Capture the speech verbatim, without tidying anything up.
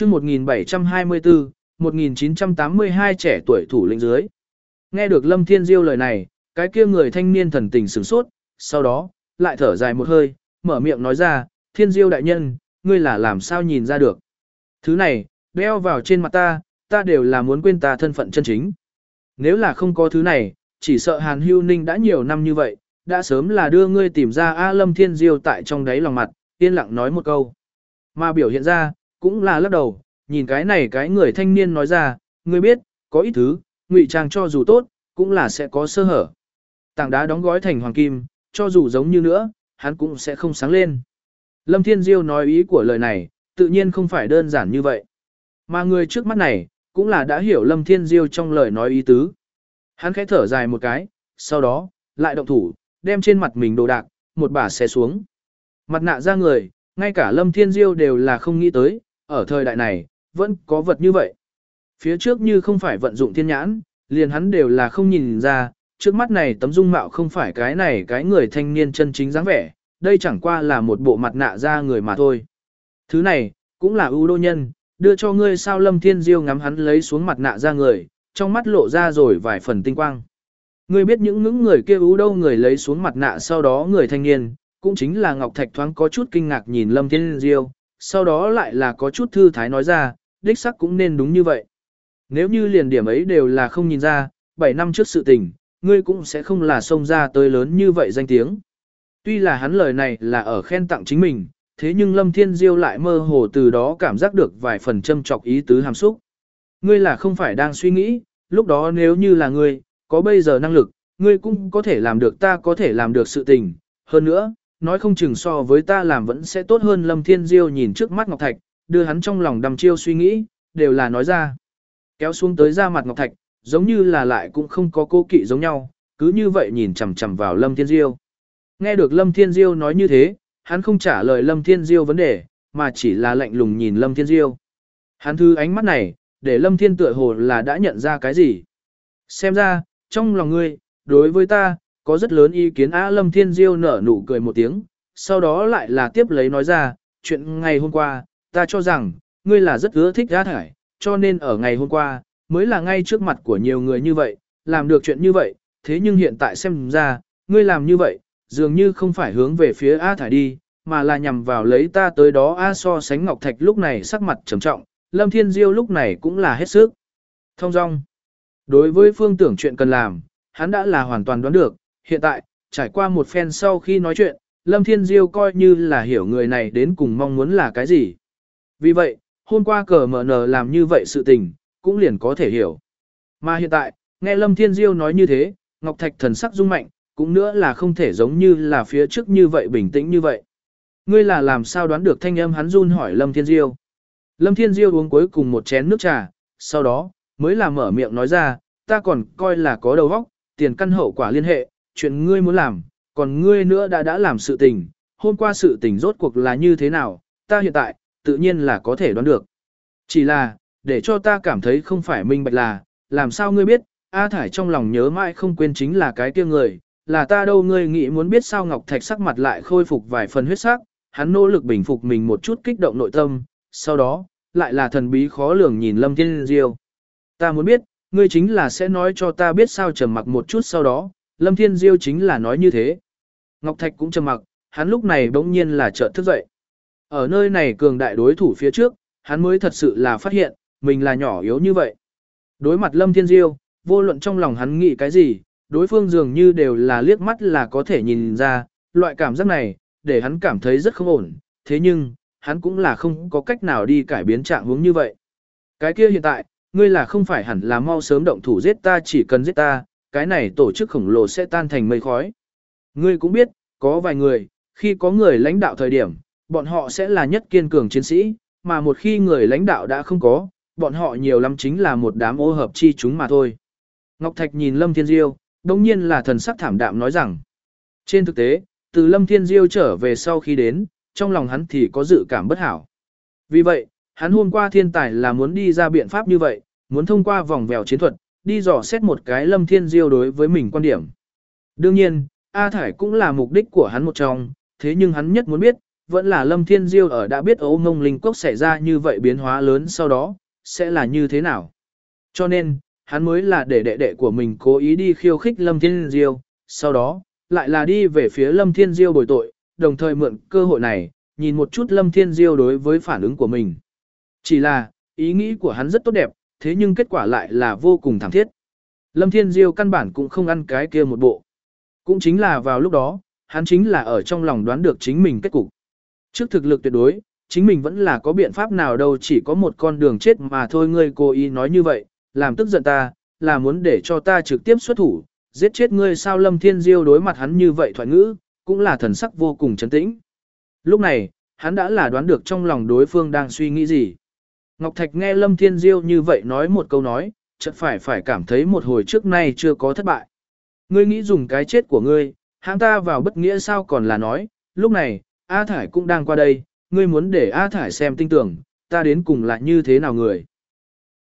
chương một nghìn bảy trăm hai mươi tư, một nghìn chín trăm tám mươi hai trẻ tuổi thủ lĩnh dưới. Nghe được Lâm Thiên Diêu lời này, cái kia người thanh niên thần tình sửng sốt, sau đó, lại thở dài một hơi, mở miệng nói ra, Thiên Diêu đại nhân, ngươi là làm sao nhìn ra được. Thứ này, đeo vào trên mặt ta, ta đều là muốn quên ta thân phận chân chính. Nếu là không có thứ này, chỉ sợ Hàn Hưu Ninh đã nhiều năm như vậy, đã sớm là đưa ngươi tìm ra A Lâm Thiên Diêu tại trong đáy lòng mặt, yên lặng nói một câu. Mà biểu hiện ra, cũng là lắc đầu, nhìn cái này cái người thanh niên nói ra, ngươi biết, có ít thứ, ngụy trang cho dù tốt, cũng là sẽ có sơ hở. Tảng đá đóng gói thành hoàng kim, cho dù giống như nữa, hắn cũng sẽ không sáng lên. Lâm Thiên Diêu nói ý của lời này, tự nhiên không phải đơn giản như vậy. Mà người trước mắt này, cũng là đã hiểu Lâm Thiên Diêu trong lời nói ý tứ. Hắn khẽ thở dài một cái, sau đó, lại động thủ, đem trên mặt mình đồ đạc, một bả xé xuống. Mặt nạ ra người, ngay cả Lâm Thiên Diêu đều là không nghĩ tới, ở thời đại này, vẫn có vật như vậy. Phía trước như không phải vận dụng thiên nhãn, liền hắn đều là không nhìn ra, trước mắt này tấm dung mạo không phải cái này cái người thanh niên chân chính dáng vẻ, đây chẳng qua là một bộ mặt nạ ra người mà thôi. Thứ này, cũng là ưu đô nhân, đưa cho ngươi sao. Lâm Thiên Diêu ngắm hắn lấy xuống mặt nạ ra người, trong mắt lộ ra rồi vài phần tinh quang. Ngươi biết những những người kia ưu đô người lấy xuống mặt nạ sau đó người thanh niên, cũng chính là Ngọc Thạch thoáng có chút kinh ngạc nhìn Lâm Thiên Diêu, sau đó lại là có chút thư thái nói ra, đích sắc cũng nên đúng như vậy. Nếu như liền điểm ấy đều là không nhìn ra, bảy năm trước sự tình, ngươi cũng sẽ không là xông ra tới lớn như vậy danh tiếng. Tuy là hắn lời này là ở khen tặng chính mình, thế nhưng Lâm Thiên Diêu lại mơ hồ từ đó cảm giác được vài phần châm chọc ý tứ hàm xúc. Ngươi là không phải đang suy nghĩ, lúc đó nếu như là ngươi, có bây giờ năng lực, ngươi cũng có thể làm được ta có thể làm được sự tình. Hơn nữa, nói không chừng so với ta làm vẫn sẽ tốt hơn. Lâm Thiên Diêu nhìn trước mắt Ngọc Thạch, đưa hắn trong lòng đăm chiêu suy nghĩ, đều là nói ra. Kéo xuống tới ra mặt Ngọc Thạch, giống như là lại cũng không có cô kỵ giống nhau, cứ như vậy nhìn chằm chằm vào Lâm Thiên Diêu. Nghe được Lâm Thiên Diêu nói như thế, hắn không trả lời Lâm Thiên Diêu vấn đề, mà chỉ là lạnh lùng nhìn Lâm Thiên Diêu. Hắn thư ánh mắt này, để Lâm Thiên tựa hồ là đã nhận ra cái gì. Xem ra, trong lòng ngươi, đối với ta, có rất lớn ý kiến. Á. Lâm Thiên Diêu nở nụ cười một tiếng, sau đó lại là tiếp lấy nói ra, chuyện ngày hôm qua, ta cho rằng, ngươi là rất ưa thích A Thải, cho nên ở ngày hôm qua, mới là ngay trước mặt của nhiều người như vậy, làm được chuyện như vậy, thế nhưng hiện tại xem ra, ngươi làm như vậy, dường như không phải hướng về phía A Thải đi, mà là nhằm vào lấy ta tới đó. A. So sánh Ngọc Thạch lúc này sắc mặt trầm trọng, Lâm Thiên Diêu lúc này cũng là hết sức thông dong. Đối với phương tưởng chuyện cần làm, hắn đã là hoàn toàn đoán được, hiện tại, trải qua một phen sau khi nói chuyện, Lâm Thiên Diêu coi như là hiểu người này đến cùng mong muốn là cái gì. Vì vậy, hôm qua cờ mở nở làm như vậy sự tình, cũng liền có thể hiểu. Mà hiện tại, nghe Lâm Thiên Diêu nói như thế, Ngọc Thạch thần sắc rung mạnh, cũng nữa là không thể giống như là phía trước như vậy bình tĩnh như vậy. Ngươi là làm sao đoán được? Thanh âm hắn run hỏi Lâm Thiên Diêu. Lâm Thiên Diêu uống cuối cùng một chén nước trà, sau đó, mới là mở miệng nói ra, ta còn coi là có đầu óc, tiền căn hậu quả liên hệ, chuyện ngươi muốn làm, còn ngươi nữa đã đã làm sự tình, hôm qua sự tình rốt cuộc là như thế nào, ta hiện tại, tự nhiên là có thể đoán được. Chỉ là, để cho ta cảm thấy không phải minh bạch là, làm sao ngươi biết, A Thải trong lòng nhớ mãi không quên chính là cái kia người, là ta đâu. Ngươi nghĩ muốn biết sao? Ngọc Thạch sắc mặt lại khôi phục vài phần huyết sắc, hắn nỗ lực bình phục mình một chút kích động nội tâm, sau đó, lại là thần bí khó lường nhìn Lâm Thiên Diêu. Ta muốn biết, ngươi chính là sẽ nói cho ta biết sao? Trầm mặc một chút sau đó, Lâm Thiên Diêu chính là nói như thế. Ngọc Thạch cũng trầm mặc, hắn lúc này bỗng nhiên là chợt thức dậy. Ở nơi này cường đại đối thủ phía trước, hắn mới thật sự là phát hiện, mình là nhỏ yếu như vậy. Đối mặt Lâm Thiên Diêu, vô luận trong lòng hắn nghĩ cái gì, đối phương dường như đều là liếc mắt là có thể nhìn ra, loại cảm giác này, để hắn cảm thấy rất không ổn, thế nhưng, hắn cũng là không có cách nào đi cải biến trạng huống như vậy. Cái kia hiện tại, ngươi là không phải hẳn là mau sớm động thủ giết ta, chỉ cần giết ta, cái này tổ chức khổng lồ sẽ tan thành mây khói. Ngươi cũng biết, có vài người, khi có người lãnh đạo thời điểm, bọn họ sẽ là nhất kiên cường chiến sĩ, mà một khi người lãnh đạo đã không có, bọn họ nhiều lắm chính là một đám ô hợp chi chúng mà thôi. Ngọc Thạch nhìn Lâm Thiên Diêu, đồng nhiên là thần sắc thảm đạm nói rằng, trên thực tế, từ Lâm Thiên Diêu trở về sau khi đến, trong lòng hắn thì có dự cảm bất hảo. Vì vậy, hắn hôm qua thiên tài là muốn đi ra biện pháp như vậy, muốn thông qua vòng vèo chiến thuật, đi dò xét một cái Lâm Thiên Diêu đối với mình quan điểm. Đương nhiên, A Thải cũng là mục đích của hắn một trong, thế nhưng hắn nhất muốn biết, vẫn là Lâm Thiên Diêu ở đã biết Âu Mông Linh Cốc xảy ra như vậy biến hóa lớn sau đó, sẽ là như thế nào. Cho nên, hắn mới là để đệ đệ của mình cố ý đi khiêu khích Lâm Thiên Diêu, sau đó, lại là đi về phía Lâm Thiên Diêu bồi tội, đồng thời mượn cơ hội này, nhìn một chút Lâm Thiên Diêu đối với phản ứng của mình. Chỉ là, ý nghĩ của hắn rất tốt đẹp, thế nhưng kết quả lại là vô cùng thảm thiết. Lâm Thiên Diêu căn bản cũng không ăn cái kia một bộ. Cũng chính là vào lúc đó, hắn chính là ở trong lòng đoán được chính mình kết cục. Trước thực lực tuyệt đối, chính mình vẫn là có biện pháp nào đâu, chỉ có một con đường chết mà thôi. Ngươi cố ý nói như vậy, làm tức giận ta, là muốn để cho ta trực tiếp xuất thủ, giết chết ngươi sao? Lâm Thiên Diêu đối mặt hắn như vậy thoại ngữ, cũng là thần sắc vô cùng trấn tĩnh. Lúc này, hắn đã là đoán được trong lòng đối phương đang suy nghĩ gì. Ngọc Thạch nghe Lâm Thiên Diêu như vậy nói một câu nói, chợt phải phải cảm thấy một hồi trước nay chưa có thất bại. Ngươi nghĩ dùng cái chết của ngươi, hãng ta vào bất nghĩa sao? Còn là nói, lúc này, A Thải cũng đang qua đây, ngươi muốn để A Thải xem tinh tưởng, ta đến cùng là như thế nào người.